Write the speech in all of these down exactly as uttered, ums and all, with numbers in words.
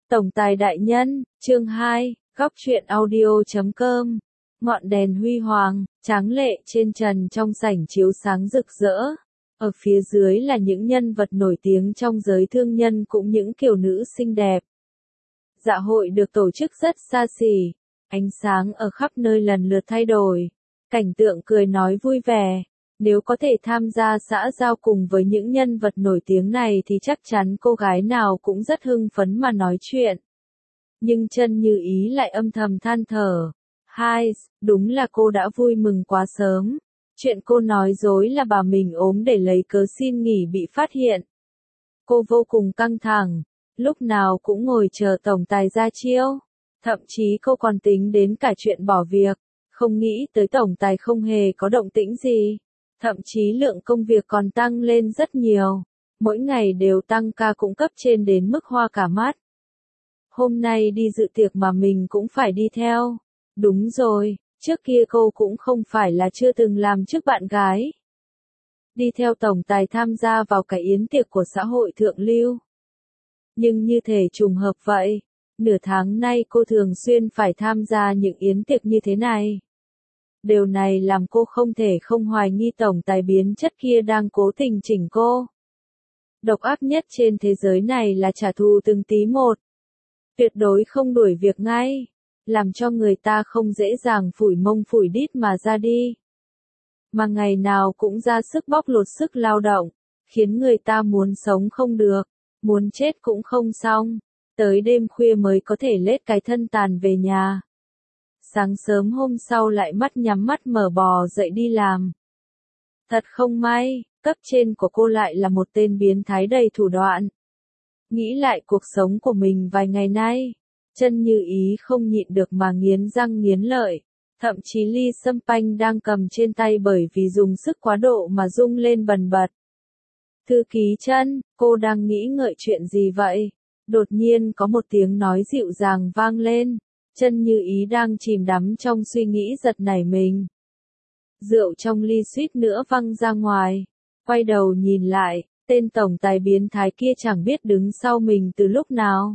Tổng tài đại nhân, chương hai, góc truyện audio chấm com. Ngọn đèn huy hoàng, tráng lệ trên trần trong sảnh chiếu sáng rực rỡ. Ở phía dưới là những nhân vật nổi tiếng trong giới thương nhân cũng những kiều nữ xinh đẹp. Dạ hội được tổ chức rất xa xỉ, ánh sáng ở khắp nơi lần lượt thay đổi, cảnh tượng cười nói vui vẻ. Nếu có thể tham gia xã giao cùng với những nhân vật nổi tiếng này thì chắc chắn cô gái nào cũng rất hưng phấn mà nói chuyện. Nhưng Chân Như Ý lại âm thầm than thở. Hai, đúng là cô đã vui mừng quá sớm. Chuyện cô nói dối là bà mình ốm để lấy cớ xin nghỉ bị phát hiện. Cô vô cùng căng thẳng, lúc nào cũng ngồi chờ tổng tài ra chiêu. Thậm chí cô còn tính đến cả chuyện bỏ việc, không nghĩ tới tổng tài không hề có động tĩnh gì. Thậm chí lượng công việc còn tăng lên rất nhiều, mỗi ngày đều tăng ca cũng cấp trên đến mức hoa cả mắt. Hôm nay đi dự tiệc mà mình cũng phải đi theo. Đúng rồi, trước kia cô cũng không phải là chưa từng làm trước bạn gái. Đi theo tổng tài tham gia vào cái yến tiệc của xã hội thượng lưu. Nhưng như thể trùng hợp vậy, nửa tháng nay cô thường xuyên phải tham gia những yến tiệc như thế này. Điều này làm cô không thể không hoài nghi tổng tài biến chất kia đang cố tình chỉnh cô. Độc ác nhất trên thế giới này là trả thù từng tí một. Tuyệt đối không đuổi việc ngay, làm cho người ta không dễ dàng phủi mông phủi đít mà ra đi. Mà ngày nào cũng ra sức bóc lột sức lao động, khiến người ta muốn sống không được, muốn chết cũng không xong, tới đêm khuya mới có thể lết cái thân tàn về nhà. Sáng sớm hôm sau lại mắt nhắm mắt mở bò dậy đi làm. Thật không may, cấp trên của cô lại là một tên biến thái đầy thủ đoạn. Nghĩ lại cuộc sống của mình vài ngày nay, Chân Như Ý không nhịn được mà nghiến răng nghiến lợi, thậm chí ly sâm panh đang cầm trên tay bởi vì dùng sức quá độ mà rung lên bần bật. Thư ký Chân, cô đang nghĩ ngợi chuyện gì vậy? Đột nhiên có một tiếng nói dịu dàng vang lên. Chân Như Ý đang chìm đắm trong suy nghĩ giật nảy mình. Rượu trong ly suýt nữa văng ra ngoài. Quay đầu nhìn lại, tên tổng tài biến thái kia chẳng biết đứng sau mình từ lúc nào.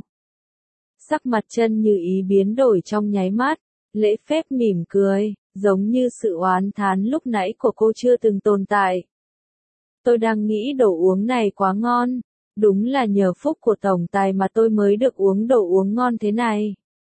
Sắc mặt Chân Như Ý biến đổi trong nháy mắt, lễ phép mỉm cười, giống như sự oán thán lúc nãy của cô chưa từng tồn tại. Tôi đang nghĩ đồ uống này quá ngon, đúng là nhờ phúc của tổng tài mà tôi mới được uống đồ uống ngon thế này.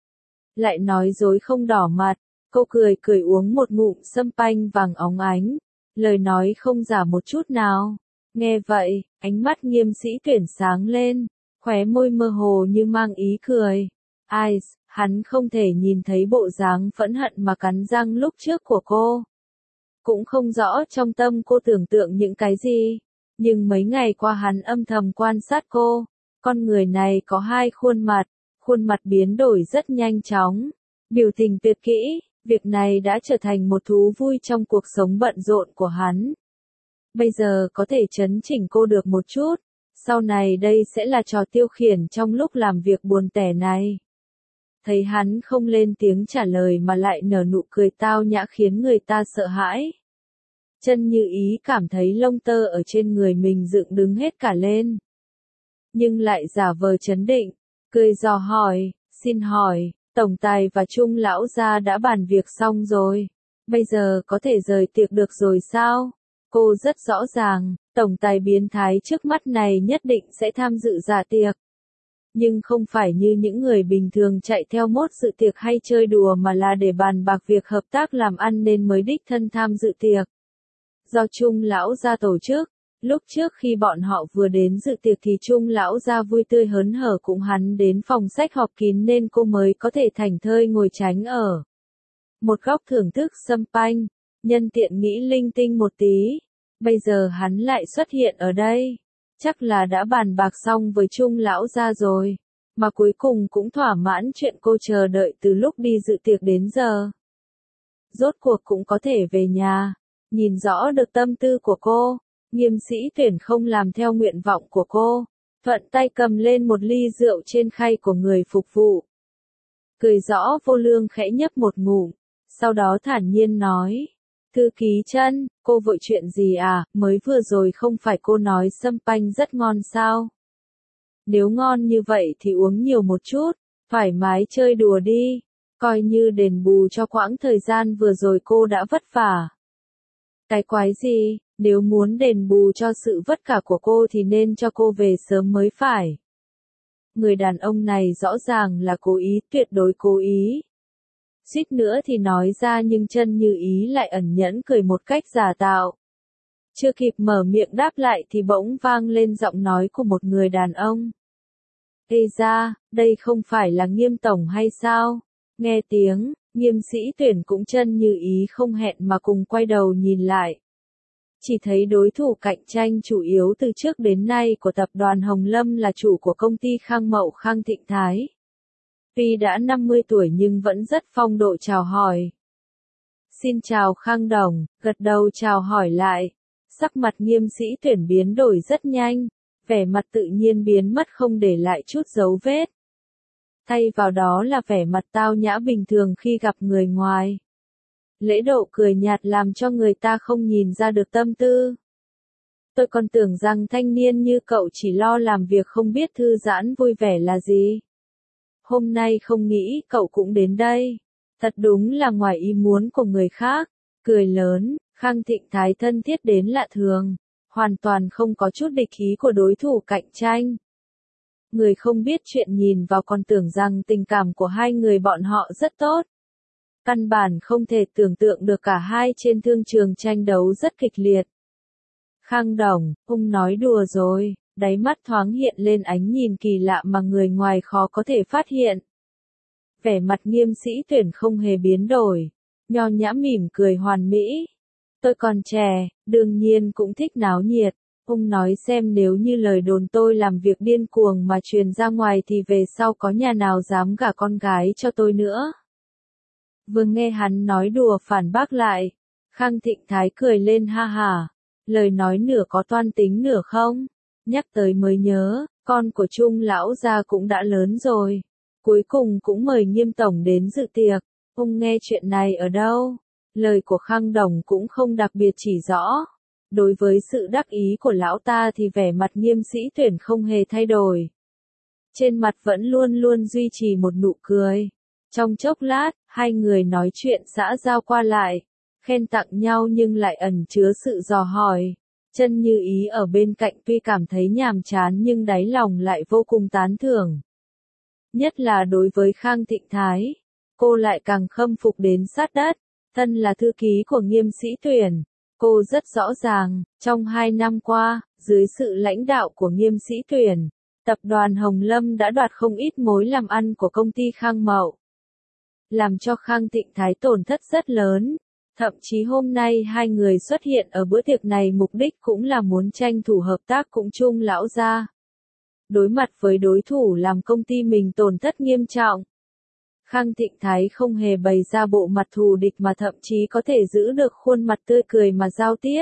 Lại nói dối không đỏ mặt, cô cười cười uống một ngụm sâm panh vàng óng ánh, lời nói không giả một chút nào. Nghe vậy, ánh mắt Nghiêm Sĩ Tuyển sáng lên, khóe môi mơ hồ như mang ý cười. Ai, hắn không thể nhìn thấy bộ dáng phẫn hận mà cắn răng lúc trước của cô. Cũng không rõ trong tâm cô tưởng tượng những cái gì, nhưng mấy ngày qua hắn âm thầm quan sát cô. Con người này có hai khuôn mặt. Khuôn mặt biến đổi rất nhanh chóng, biểu tình tuyệt kỹ, việc này đã trở thành một thú vui trong cuộc sống bận rộn của hắn. Bây giờ có thể chấn chỉnh cô được một chút, sau này đây sẽ là trò tiêu khiển trong lúc làm việc buồn tẻ này. Thấy hắn không lên tiếng trả lời mà lại nở nụ cười tao nhã khiến người ta sợ hãi. Chân Như Ý cảm thấy lông tơ ở trên người mình dựng đứng hết cả lên. Nhưng lại giả vờ trấn định. Cười dò hỏi, xin hỏi, tổng tài và Trung lão gia đã bàn việc xong rồi, bây giờ có thể rời tiệc được rồi sao? Cô rất rõ ràng, tổng tài biến thái trước mắt này nhất định sẽ tham dự dạ tiệc. Nhưng không phải như những người bình thường chạy theo mốt dự tiệc hay chơi đùa mà là để bàn bạc việc hợp tác làm ăn nên mới đích thân tham dự tiệc. Do Trung lão gia tổ chức. Lúc trước khi bọn họ vừa đến dự tiệc thì Trung lão gia vui tươi hớn hở cùng hắn đến phòng sách họp kín nên cô mới có thể thảnh thơi ngồi tránh ở một góc thưởng thức sâm panh, nhân tiện nghĩ linh tinh một tí. Bây giờ hắn lại xuất hiện ở đây, chắc là đã bàn bạc xong với Trung lão gia rồi, mà cuối cùng cũng thỏa mãn chuyện cô chờ đợi từ lúc đi dự tiệc đến giờ. Rốt cuộc cũng có thể về nhà, nhìn rõ được tâm tư của cô. Nghiêm Sĩ Tuyển không làm theo nguyện vọng của cô, thuận tay cầm lên một ly rượu trên khay của người phục vụ. Cười rõ vô lương khẽ nhấp một ngụm, sau đó thản nhiên nói, thư ký Chân, cô vội chuyện gì à, mới vừa rồi không phải cô nói sâm panh rất ngon sao? Nếu ngon như vậy thì uống nhiều một chút, thoải mái chơi đùa đi, coi như đền bù cho quãng thời gian vừa rồi cô đã vất vả. Cái quái gì, nếu muốn đền bù cho sự vất vả của cô thì nên cho cô về sớm mới phải. Người đàn ông này rõ ràng là cố ý, tuyệt đối cố ý. Suýt nữa thì nói ra nhưng Chân Như Ý lại ẩn nhẫn cười một cách giả tạo. Chưa kịp mở miệng đáp lại thì bỗng vang lên giọng nói của một người đàn ông. Ê ra, đây không phải là Nghiêm tổng hay sao? Nghe tiếng, Nghiêm Sĩ Tuyển cũng Chân Như Ý không hẹn mà cùng quay đầu nhìn lại. Chỉ thấy đối thủ cạnh tranh chủ yếu từ trước đến nay của tập đoàn Hồng Lâm là chủ của công ty Khang Mậu Khang Thịnh Thái. Tuy đã năm mươi tuổi nhưng vẫn rất phong độ chào hỏi. Xin chào Khang đồng, gật đầu chào hỏi lại. Sắc mặt Nghiêm Sĩ Tuyển biến đổi rất nhanh, vẻ mặt tự nhiên biến mất không để lại chút dấu vết. Thay vào đó là vẻ mặt tao nhã bình thường khi gặp người ngoài. Lễ độ cười nhạt làm cho người ta không nhìn ra được tâm tư. Tôi còn tưởng rằng thanh niên như cậu chỉ lo làm việc không biết thư giãn vui vẻ là gì. Hôm nay không nghĩ cậu cũng đến đây. Thật đúng là ngoài ý muốn của người khác. Cười lớn, Khang Thịnh Thái thân thiết đến lạ thường. Hoàn toàn không có chút địch ý của đối thủ cạnh tranh. Người không biết chuyện nhìn vào còn tưởng rằng tình cảm của hai người bọn họ rất tốt. Căn bản không thể tưởng tượng được cả hai trên thương trường tranh đấu rất kịch liệt. Khang đồng, ông nói đùa rồi, đáy mắt thoáng hiện lên ánh nhìn kỳ lạ mà người ngoài khó có thể phát hiện. Vẻ mặt Nghiêm Sĩ Tuyển không hề biến đổi, nho nhã mỉm cười hoàn mỹ. Tôi còn trẻ, đương nhiên cũng thích náo nhiệt. Ông nói xem nếu như lời đồn tôi làm việc điên cuồng mà truyền ra ngoài thì về sau có nhà nào dám gả con gái cho tôi nữa. Vừa nghe hắn nói đùa phản bác lại, Khang Thịnh Thái cười lên ha hả, lời nói nửa có toan tính nửa không, nhắc tới mới nhớ, con của Trung lão gia cũng đã lớn rồi, cuối cùng cũng mời Nghiêm tổng đến dự tiệc, ông nghe chuyện này ở đâu? Lời của Khang đồng cũng không đặc biệt chỉ rõ. Đối với sự đắc ý của lão ta thì vẻ mặt Nghiêm Sĩ Tuyển không hề thay đổi. Trên mặt vẫn luôn luôn duy trì một nụ cười. Trong chốc lát, hai người nói chuyện xã giao qua lại, khen tặng nhau nhưng lại ẩn chứa sự dò hỏi. Chân Như Ý ở bên cạnh tuy cảm thấy nhàm chán nhưng đáy lòng lại vô cùng tán thưởng. Nhất là đối với Khang Thịnh Thái, cô lại càng khâm phục đến sát đất. Thân là thư ký của Nghiêm Sĩ Tuyển, cô rất rõ ràng, trong hai năm qua, dưới sự lãnh đạo của Nghiêm Sĩ Tuyển, tập đoàn Hồng Lâm đã đoạt không ít mối làm ăn của công ty Khang Mậu. Làm cho Khang Thịnh Thái tổn thất rất lớn. Thậm chí hôm nay hai người xuất hiện ở bữa tiệc này mục đích cũng là muốn tranh thủ hợp tác cùng Trung lão gia. Đối mặt với đối thủ làm công ty mình tổn thất nghiêm trọng. Khang Thịnh Thái không hề bày ra bộ mặt thù địch mà thậm chí có thể giữ được khuôn mặt tươi cười mà giao tiếp.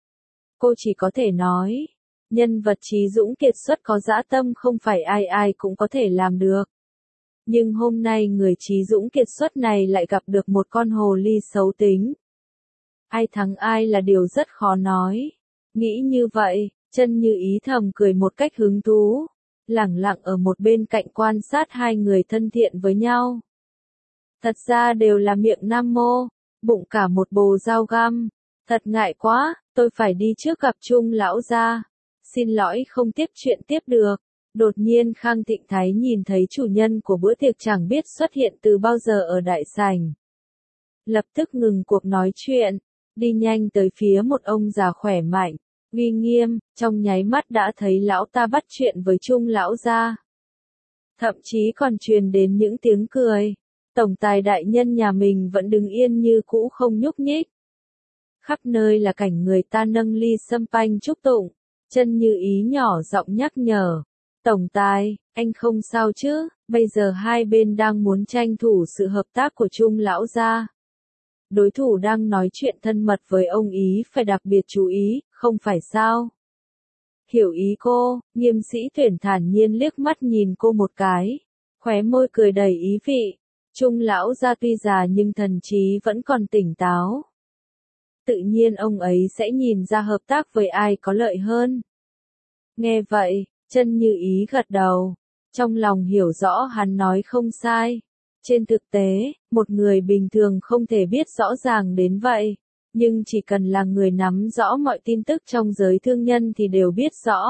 Cô chỉ có thể nói, nhân vật trí dũng kiệt xuất có dã tâm không phải ai ai cũng có thể làm được. Nhưng hôm nay người trí dũng kiệt xuất này lại gặp được một con hồ ly xấu tính. Ai thắng ai là điều rất khó nói. Nghĩ như vậy, Chân Như Ý thầm cười một cách hứng thú, lẳng lặng ở một bên cạnh quan sát hai người thân thiện với nhau. Thật ra đều là miệng nam mô, bụng cả một bồ dao găm. Thật ngại quá, tôi phải đi trước gặp Trung lão gia. Xin lỗi không tiếp chuyện tiếp được. Đột nhiên Khang Thịnh Thái nhìn thấy chủ nhân của bữa tiệc chẳng biết xuất hiện từ bao giờ ở đại sảnh. Lập tức ngừng cuộc nói chuyện, đi nhanh tới phía một ông già khỏe mạnh, uy nghiêm, trong nháy mắt đã thấy lão ta bắt chuyện với Trung lão gia. Thậm chí còn truyền đến những tiếng cười. Tổng tài đại nhân nhà mình vẫn đứng yên như cũ không nhúc nhích. Khắp nơi là cảnh người ta nâng ly sâm panh chúc tụng. Chân Như Ý nhỏ giọng nhắc nhở. Tổng tài, anh không sao chứ, bây giờ hai bên đang muốn tranh thủ sự hợp tác của Trung lão gia. Đối thủ đang nói chuyện thân mật với ông ý phải đặc biệt chú ý, không phải sao? Hiểu ý cô, Nghiêm Sĩ Tuyển thản nhiên liếc mắt nhìn cô một cái, khóe môi cười đầy ý vị. Trung lão gia tuy già nhưng thần trí vẫn còn tỉnh táo. Tự nhiên ông ấy sẽ nhìn ra hợp tác với ai có lợi hơn. Nghe vậy, Chân Như Ý gật đầu, trong lòng hiểu rõ hắn nói không sai. Trên thực tế, một người bình thường không thể biết rõ ràng đến vậy, nhưng chỉ cần là người nắm rõ mọi tin tức trong giới thương nhân thì đều biết rõ.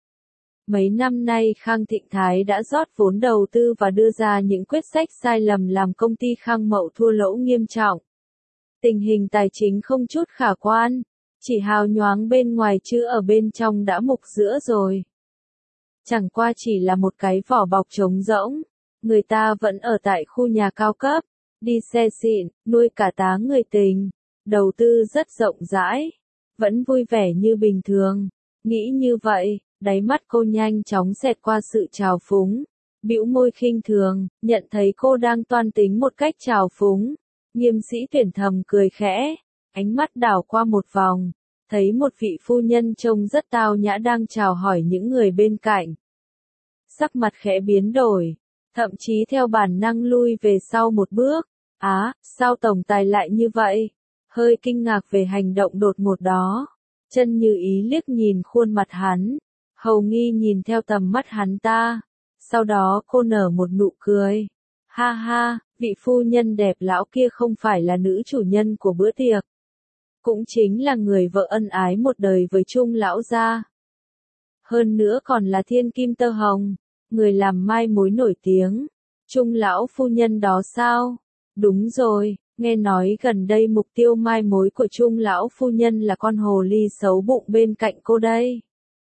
Mấy năm nay Khang Thịnh Thái đã rót vốn đầu tư và đưa ra những quyết sách sai lầm làm công ty Khang Mậu thua lỗ nghiêm trọng. Tình hình tài chính không chút khả quan, chỉ hào nhoáng bên ngoài chứ ở bên trong đã mục rữa rồi. Chẳng qua chỉ là một cái vỏ bọc trống rỗng, người ta vẫn ở tại khu nhà cao cấp, đi xe xịn, nuôi cả tá người tình, đầu tư rất rộng rãi, vẫn vui vẻ như bình thường. Nghĩ như vậy, đáy mắt cô nhanh chóng xẹt qua sự trào phúng, bĩu môi khinh thường, nhận thấy cô đang toan tính một cách trào phúng. Nghiêm Sĩ Tuyển thầm cười khẽ, ánh mắt đảo qua một vòng, thấy một vị phu nhân trông rất tao nhã đang chào hỏi những người bên cạnh. Sắc mặt khẽ biến đổi, thậm chí theo bản năng lui về sau một bước. Á, sao tổng tài lại như vậy? Hơi kinh ngạc về hành động đột ngột đó. Chân Như Ý liếc nhìn khuôn mặt hắn, hầu nghi nhìn theo tầm mắt hắn ta. Sau đó cô nở một nụ cười. Ha ha, vị phu nhân đẹp lão kia không phải là nữ chủ nhân của bữa tiệc. Cũng chính là người vợ ân ái một đời với Trung lão gia. Hơn nữa còn là thiên kim tơ hồng, người làm mai mối nổi tiếng. Trung lão phu nhân đó sao? Đúng rồi, nghe nói gần đây mục tiêu mai mối của Trung lão phu nhân là con hồ ly xấu bụng bên cạnh cô đây.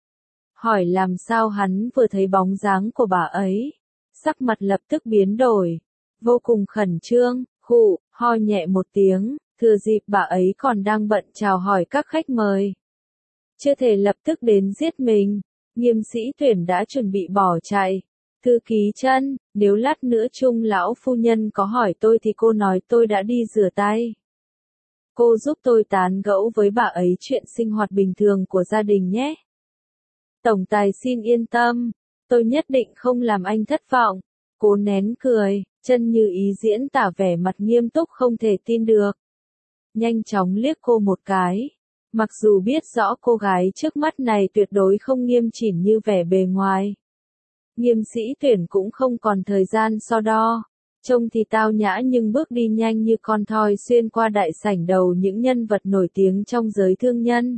Hỏi làm sao hắn vừa thấy bóng dáng của bà ấy, sắc mặt lập tức biến đổi, vô cùng khẩn trương, khụ, ho nhẹ một tiếng, thừa dịp bà ấy còn đang bận chào hỏi các khách mời. Chưa thể lập tức đến giết mình, Nghiêm Sĩ Tuyển đã chuẩn bị bỏ chạy. Thư ký Chân, nếu lát nữa Trung lão phu nhân có hỏi tôi thì cô nói tôi đã đi rửa tay. Cô giúp tôi tán gẫu với bà ấy chuyện sinh hoạt bình thường của gia đình nhé. Tổng tài xin yên tâm, tôi nhất định không làm anh thất vọng. Cố nén cười, Chân Như Ý diễn tả vẻ mặt nghiêm túc không thể tin được. Nhanh chóng liếc cô một cái. Mặc dù biết rõ cô gái trước mắt này tuyệt đối không nghiêm chỉnh như vẻ bề ngoài. Nghiêm Sĩ Tuyển cũng không còn thời gian so đo. Trông thì tao nhã nhưng bước đi nhanh như con thoi xuyên qua đại sảnh đầu những nhân vật nổi tiếng trong giới thương nhân.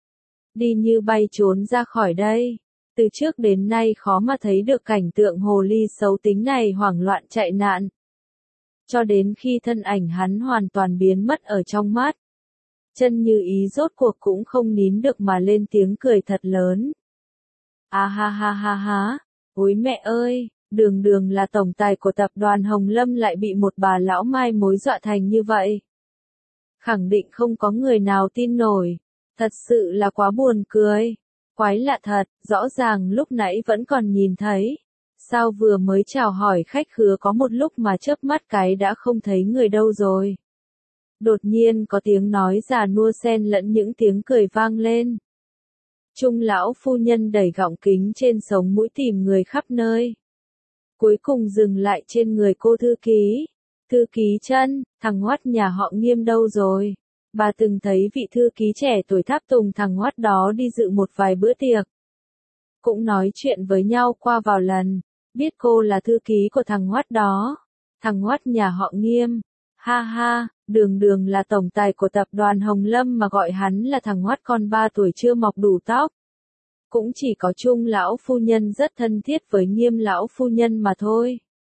Đi như bay trốn ra khỏi đây. Từ trước đến nay khó mà thấy được cảnh tượng hồ ly xấu tính này hoảng loạn chạy nạn. Cho đến khi thân ảnh hắn hoàn toàn biến mất ở trong mắt. Chân Như Ý rốt cuộc cũng không nín được mà lên tiếng cười thật lớn. À ha ha ha ha, ôi mẹ ơi, đường đường là tổng tài của tập đoàn Hồng Lâm lại bị một bà lão mai mối dọa thành như vậy. Khẳng định không có người nào tin nổi, thật sự là quá buồn cười. Quái lạ thật, rõ ràng lúc nãy vẫn còn nhìn thấy. Sao vừa mới chào hỏi khách khứa có một lúc mà chớp mắt cái đã không thấy người đâu rồi. Đột nhiên có tiếng nói già nua xen lẫn những tiếng cười vang lên. Trung lão phu nhân đẩy gọng kính trên sống mũi tìm người khắp nơi. Cuối cùng dừng lại trên người cô thư ký. Thư ký Chân, thằng hoắt nhà họ Nghiêm đâu rồi? Bà từng thấy vị thư ký trẻ tuổi tháp tùng thằng hoắt đó đi dự một vài bữa tiệc. Cũng nói chuyện với nhau qua vào lần, biết cô là thư ký của thằng hoắt đó. Thằng hoắt nhà họ Nghiêm. Ha ha, đường đường là tổng tài của tập đoàn Hồng Lâm mà gọi hắn là thằng hoắt con ba tuổi chưa mọc đủ tóc. Cũng chỉ có Trung lão phu nhân rất thân thiết với Nghiêm lão phu nhân mà thôi.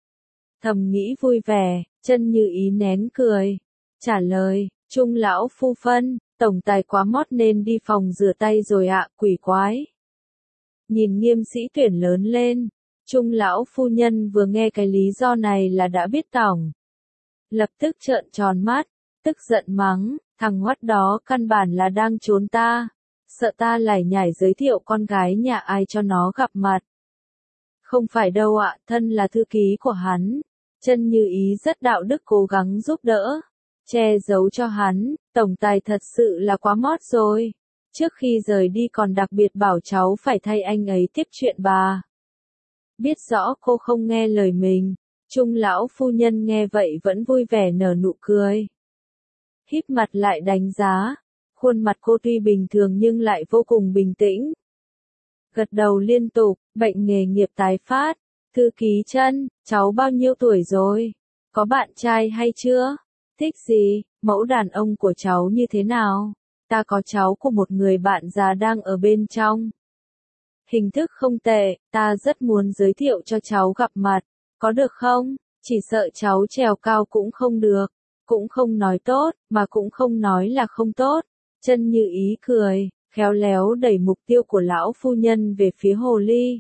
Thầm nghĩ vui vẻ, Chân Như Ý nén cười. Trả lời, Trung lão phu phân, tổng tài quá mót nên đi phòng rửa tay rồi ạ, quỷ quái. Nhìn Nghiêm Sĩ Tuyển lớn lên, Trung lão phu nhân vừa nghe cái lý do này là đã biết tỏng. Lập tức trợn tròn mắt, tức giận mắng, thằng hoắt đó căn bản là đang trốn ta, sợ ta lải nhải giới thiệu con gái nhà ai cho nó gặp mặt. Không phải đâu ạ, thân là thư ký của hắn. Chân Như Ý rất đạo đức cố gắng giúp đỡ, che giấu cho hắn, tổng tài thật sự là quá mót rồi. Trước khi rời đi còn đặc biệt bảo cháu phải thay anh ấy tiếp chuyện bà. Biết rõ cô không nghe lời mình. Trung lão phu nhân nghe vậy vẫn vui vẻ nở nụ cười. Híp mặt lại đánh giá, khuôn mặt cô tuy bình thường nhưng lại vô cùng bình tĩnh. gật đầu liên tục, bệnh nghề nghiệp tái phát. Thư ký Trân, cháu bao nhiêu tuổi rồi? Có bạn trai hay chưa? Thích gì? Mẫu đàn ông của cháu như thế nào? Ta có cháu của một người bạn già đang ở bên trong. Hình thức không tệ, ta rất muốn giới thiệu cho cháu gặp mặt. Có được không? Chỉ sợ cháu trèo cao cũng không được. Cũng không nói tốt, mà cũng không nói là không tốt. Trân Như Ý cười, khéo léo đẩy mục tiêu của lão phu nhân về phía hồ ly.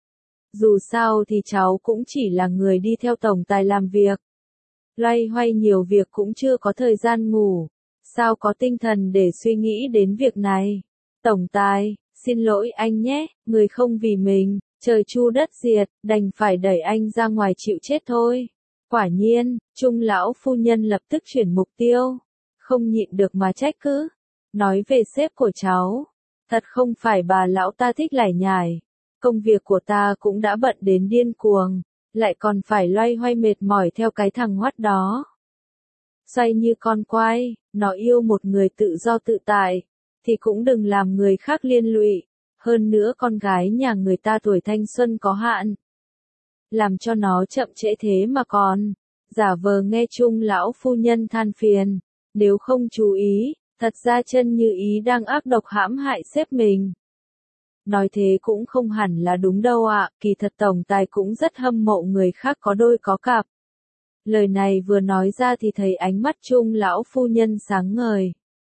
Dù sao thì cháu cũng chỉ là người đi theo tổng tài làm việc. Loay hoay nhiều việc cũng chưa có thời gian ngủ. Sao có tinh thần để suy nghĩ đến việc này? Tổng tài, xin lỗi anh nhé, người không vì mình, trời chu đất diệt, đành phải đẩy anh ra ngoài chịu chết thôi. Quả nhiên, Trung lão phu nhân lập tức chuyển mục tiêu. Không nhịn được mà trách cứ. Nói về sếp của cháu. Thật không phải bà lão ta thích lải nhải. Công việc của ta cũng đã bận đến điên cuồng. Lại còn phải loay hoay mệt mỏi theo cái thằng hoắt đó. Xoay như con quay, nó yêu một người tự do tự tại. Thì cũng đừng làm người khác liên lụy. Hơn nữa con gái nhà người ta tuổi thanh xuân có hạn. Làm cho nó chậm trễ thế mà còn. Giả vờ nghe Trung lão phu nhân than phiền. Nếu không chú ý, thật ra Trân Như Ý đang ác độc hãm hại sếp mình. Nói thế cũng không hẳn là đúng đâu ạ, kỳ thật tổng tài cũng rất hâm mộ người khác có đôi có cặp. Lời này vừa nói ra thì thấy ánh mắt Trung lão phu nhân sáng ngời.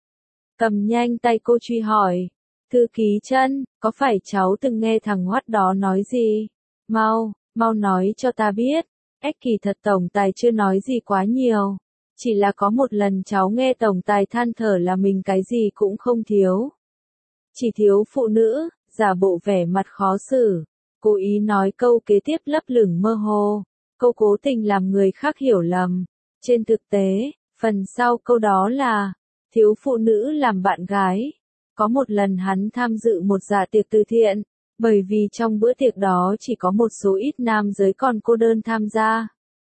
Cầm nhanh tay cô truy hỏi. Thư ký Trân, có phải cháu từng nghe thằng hoắt đó nói gì? Mau, mau nói cho ta biết. Ếch kỳ thật tổng tài chưa nói gì quá nhiều. Chỉ là có một lần cháu nghe tổng tài than thở là mình cái gì cũng không thiếu. Chỉ thiếu phụ nữ, giả bộ vẻ mặt khó xử. Cố ý nói câu kế tiếp lấp lửng mơ hồ. Câu cố tình làm người khác hiểu lầm. Trên thực tế, phần sau câu đó là thiếu phụ nữ làm bạn gái. Có một lần hắn tham dự một dạ tiệc từ thiện. Bởi vì trong bữa tiệc đó chỉ có một số ít nam giới còn cô đơn tham gia.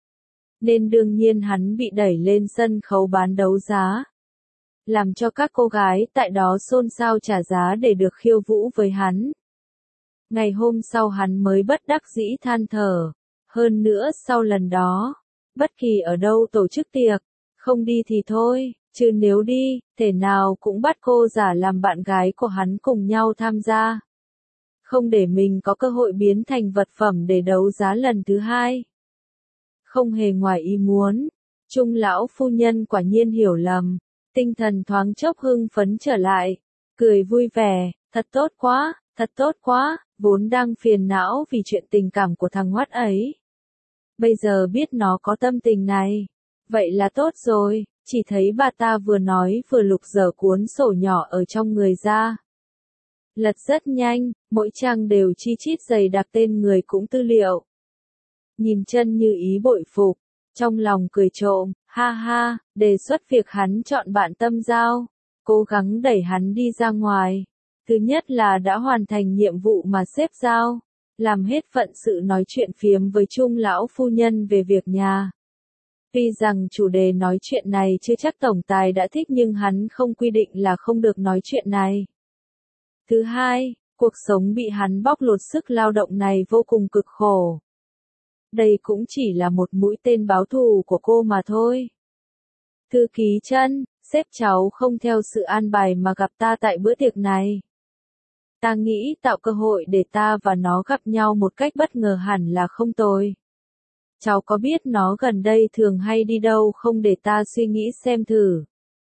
Nên đương nhiên hắn bị đẩy lên sân khấu bán đấu giá. Làm cho các cô gái tại đó xôn xao trả giá để được khiêu vũ với hắn. Ngày hôm sau hắn mới bất đắc dĩ than thở. Hơn nữa sau lần đó, bất kỳ ở đâu tổ chức tiệc, không đi thì thôi, chứ nếu đi, thể nào cũng bắt cô giả làm bạn gái của hắn cùng nhau tham gia. Không để mình có cơ hội biến thành vật phẩm để đấu giá lần thứ hai. Không hề ngoài ý muốn, Trung lão phu nhân quả nhiên hiểu lầm, tinh thần thoáng chốc hưng phấn trở lại, cười vui vẻ, thật tốt quá, thật tốt quá, vốn đang phiền não vì chuyện tình cảm của thằng hoắt ấy. Bây giờ biết nó có tâm tình này, vậy là tốt rồi, chỉ thấy bà ta vừa nói vừa lục dở cuốn sổ nhỏ ở trong người ra. Lật rất nhanh, mỗi trang đều chi chít dày đặc tên người cũng tư liệu. Nhìn Trân Như Ý bội phục, trong lòng cười trộm, ha ha, đề xuất việc hắn chọn bạn tâm giao, cố gắng đẩy hắn đi ra ngoài. Thứ nhất là đã hoàn thành nhiệm vụ mà sếp giao, làm hết phận sự nói chuyện phiếm với Trung lão phu nhân về việc nhà. Tuy rằng chủ đề nói chuyện này chưa chắc tổng tài đã thích nhưng hắn không quy định là không được nói chuyện này. Thứ hai, cuộc sống bị hắn bóc lột sức lao động này vô cùng cực khổ. Đây cũng chỉ là một mũi tên báo thù của cô mà thôi. Thư ký Trân, sếp cháu không theo sự an bài mà gặp ta tại bữa tiệc này. Ta nghĩ tạo cơ hội để ta và nó gặp nhau một cách bất ngờ hẳn là không tồi. Cháu có biết nó gần đây thường hay đi đâu không để ta suy nghĩ xem thử.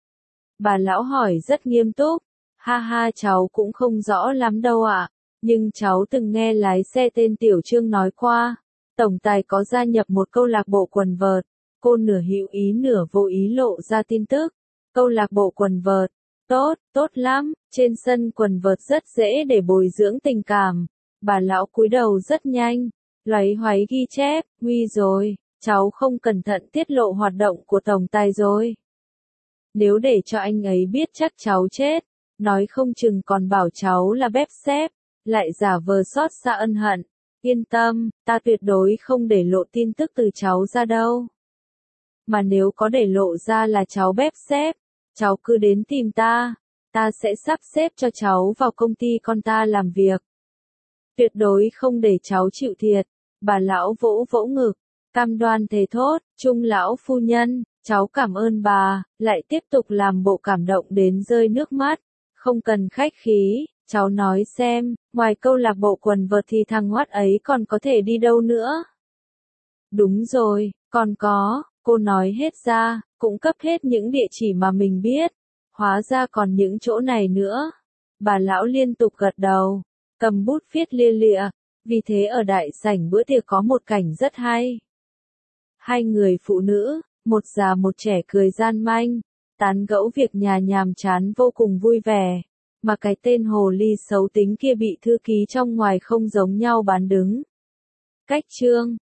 Bà lão hỏi rất nghiêm túc. Ha ha, cháu cũng không rõ lắm đâu ạ, nhưng cháu từng nghe lái xe tên Tiểu Trương nói qua, tổng tài có gia nhập một câu lạc bộ quần vợt. Cô nửa hữu ý nửa vô ý lộ ra tin tức. Câu lạc bộ quần vợt, tốt, tốt lắm, trên sân quần vợt rất dễ để bồi dưỡng tình cảm. Bà lão cúi đầu rất nhanh, loáy hoáy ghi chép, nguy rồi, cháu không cẩn thận tiết lộ hoạt động của tổng tài rồi. Nếu để cho anh ấy biết chắc cháu chết. Nói không chừng còn bảo cháu là bếp xếp, lại giả vờ xót xa ân hận. Yên tâm, ta tuyệt đối không để lộ tin tức từ cháu ra đâu. Mà nếu có để lộ ra là cháu bếp xếp, cháu cứ đến tìm ta, ta sẽ sắp xếp cho cháu vào công ty con ta làm việc. Tuyệt đối không để cháu chịu thiệt. Bà lão vỗ vỗ ngực, cam đoan thề thốt, Trung lão phu nhân, cháu cảm ơn bà, lại tiếp tục làm bộ cảm động đến rơi nước mắt. Không cần khách khí, cháu nói xem, ngoài câu lạc bộ quần vợt thì thằng Hoắt ấy còn có thể đi đâu nữa? Đúng rồi, còn có, cô nói hết ra, cũng cấp hết những địa chỉ mà mình biết. Hóa ra còn những chỗ này nữa. Bà lão liên tục gật đầu, cầm bút viết lia lịa. Vì thế ở đại sảnh bữa tiệc có một cảnh rất hay. Hai người phụ nữ, một già một trẻ cười gian manh, tán gẫu việc nhà nhàm chán vô cùng vui vẻ. Mà cái tên hồ ly xấu tính kia bị thư ký trong ngoài không giống nhau bán đứng. Cách chương